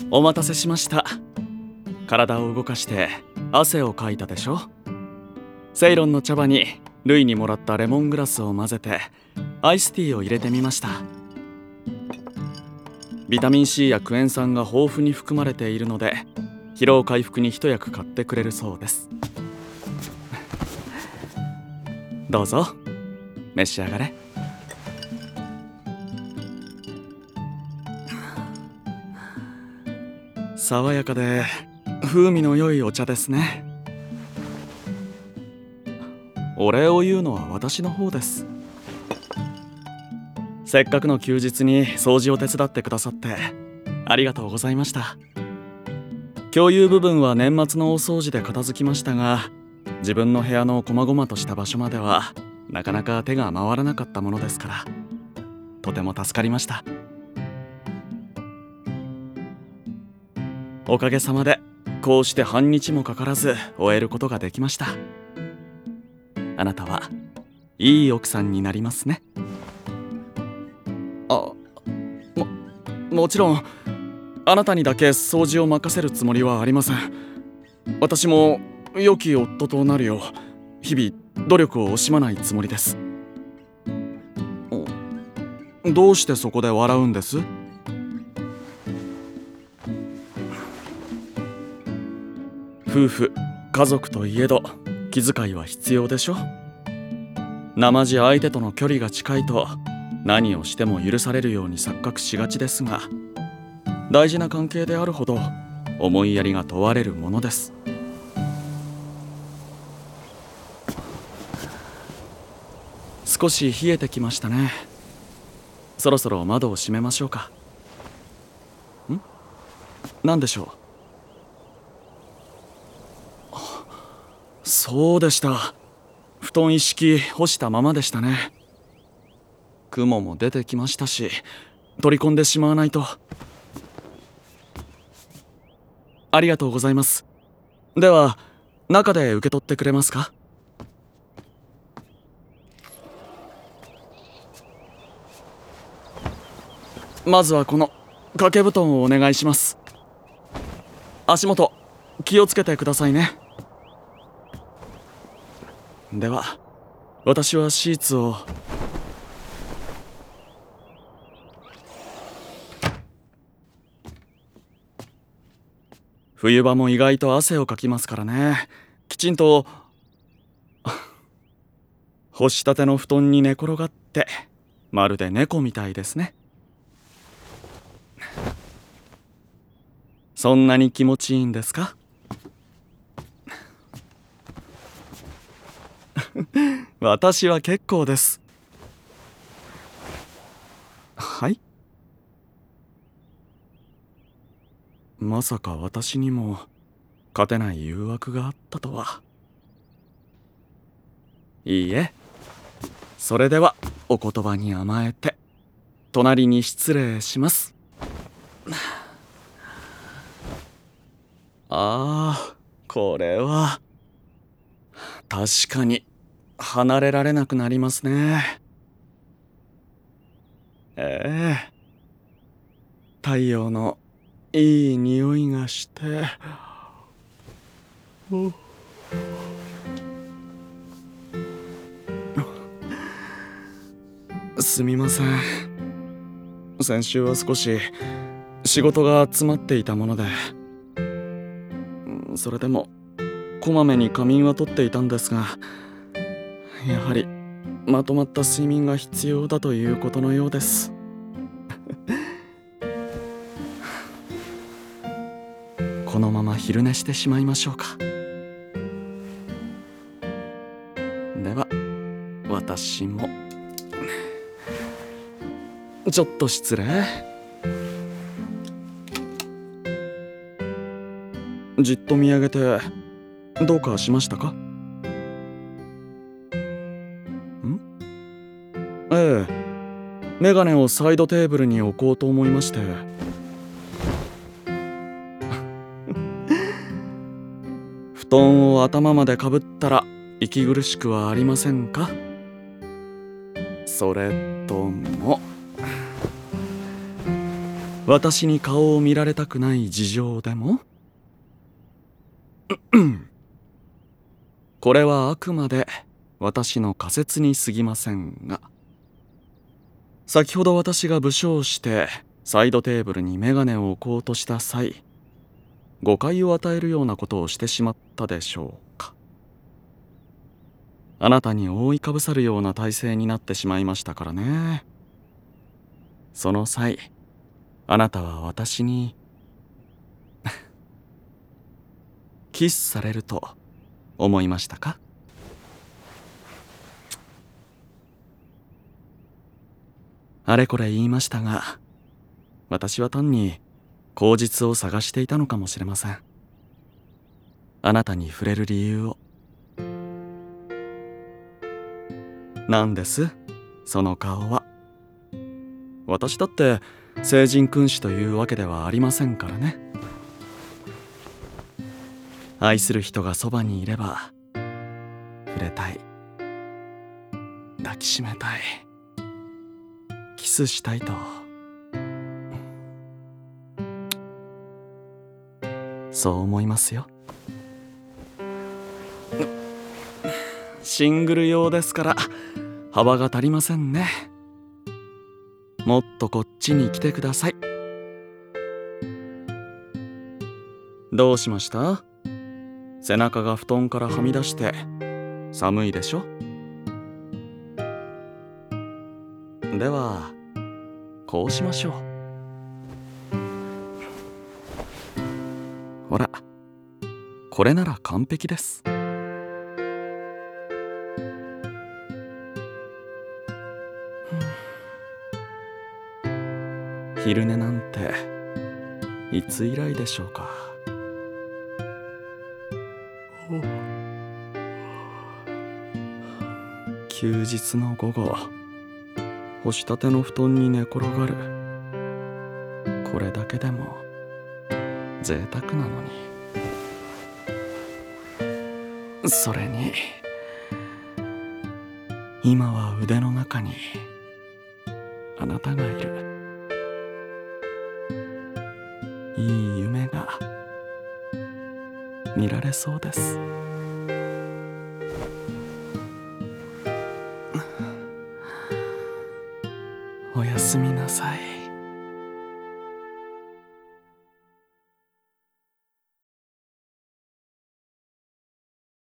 お待たせしました。体を動かして汗をかいたでしょ。セイロンの茶葉にルイにもらったレモングラスを混ぜてアイスティーを入れてみました。ビタミン C やクエン酸が豊富に含まれているので疲労回復に一役買ってくれるそうです。どうぞ召し上がれ。爽やかで風味の良いお茶ですね。お礼を言うのは私の方です。せっかくの休日に掃除を手伝ってくださってありがとうございました。共有部分は年末の大掃除で片付きましたが、自分の部屋の細々とした場所まではなかなか手が回らなかったものですから、とても助かりました。おかげさまでこうして半日もかからず終えることができました。あなたはいい奥さんになりますね。もちろんあなたにだけ掃除を任せるつもりはありません。私も良き夫となるよう日々努力を惜しまないつもりです。どうしてそこで笑うんです？夫婦家族といえど気遣いは必要でしょ。生地相手との距離が近いと何をしても許されるように錯覚しがちですが、大事な関係であるほど思いやりが問われるものです。少し冷えてきましたね。そろそろ窓を閉めましょうか。何でしょう。そうでした。布団一式干したままでしたね。雲も出てきましたし、取り込んでしまわないと。ありがとうございます。では中で受け取ってくれますか？まずはこの掛け布団をお願いします。足元気をつけてくださいね。では私はシーツを。冬場も意外と汗をかきますからね。きちんと干したての布団に寝転がってまるで猫みたいですね。そんなに気持ちいいんですか？私は結構です。はい。まさか私にも勝てない誘惑があったとは。いいえ。それではお言葉に甘えて隣に失礼します。これは確かに離れられなくなりますね。太陽のいい匂いがして。すみません。先週は少し仕事が詰まっていたもので、それでもこまめに仮眠はとっていたんですが、やはりまとまった睡眠が必要だということのようです。このまま昼寝してしまいましょうか。では私もちょっと失礼。じっと見上げてどうかしましたか？ええ、メガネをサイドテーブルに置こうと思いまして。布団を頭までかぶったら息苦しくはありませんか？それとも私に顔を見られたくない事情でもこれはあくまで私の仮説に過ぎませんが、先ほど私が武将してサイドテーブルにメガネを置こうとした際、誤解を与えるようなことをしてしまったでしょうか。あなたに覆いかぶさるような体勢になってしまいましたからね。その際、あなたは私にキスされると思いましたか？あれこれ言いましたが、私は単に口実を探していたのかもしれません。あなたに触れる理由を。なんですその顔は。私だって聖人君子というわけではありませんからね。愛する人がそばにいれば触れたい、抱きしめたい、キスしたいと、そう思いますよ。シングル用ですから幅が足りませんね。もっとこっちに来てください。どうしました？背中が布団からはみ出して寒いでしょ？ではこうしましょう。ほら、これなら完璧です。昼寝なんていつ以来でしょうか。休日の午後、干したての布団に寝転がる。これだけでも贅沢なのに。それに今は腕の中にあなたがいる。いい夢が見られそうです。おやすみなさい。